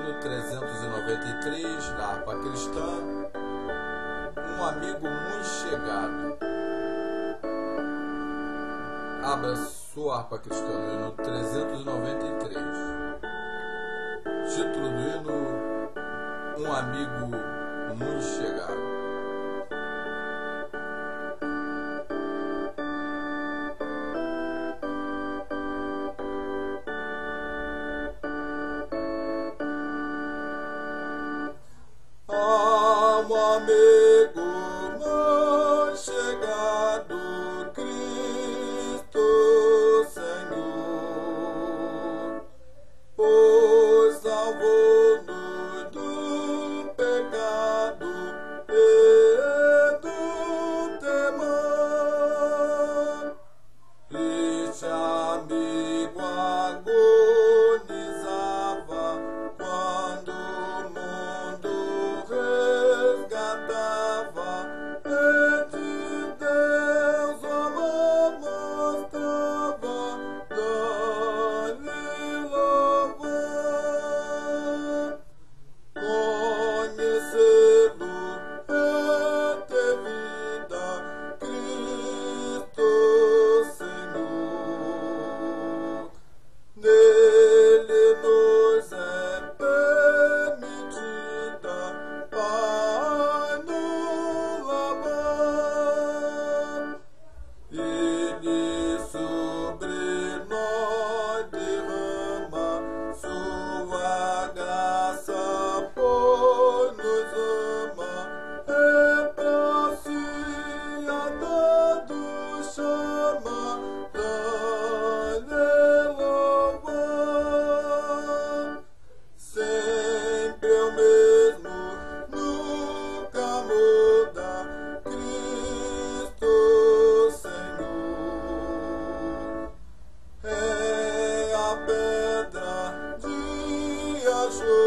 hino 393 da harpa cristã, um amigo muito chegado. Abra sua harpa cristã no hino 393. Título do hino: um amigo muito chegado. Amigo muito chegado, Cristo Senhor, pois salvou-nos do pecado e do temor. Este amigo agonizava quando o mundo resgatava, e de Deus o amor mostrava, dá-lhe louvor. Conhecê-lo é ter vida, Cristo Senhor. Nele nos é permitida paz no lamar. Ele sobre nós derrama sua graça, pois nos ama, é pra si a todos chama, dá-lhe louvor. Sempre o mesmo, nunca muda, Cristo Senhor. É a pedra de ajuda.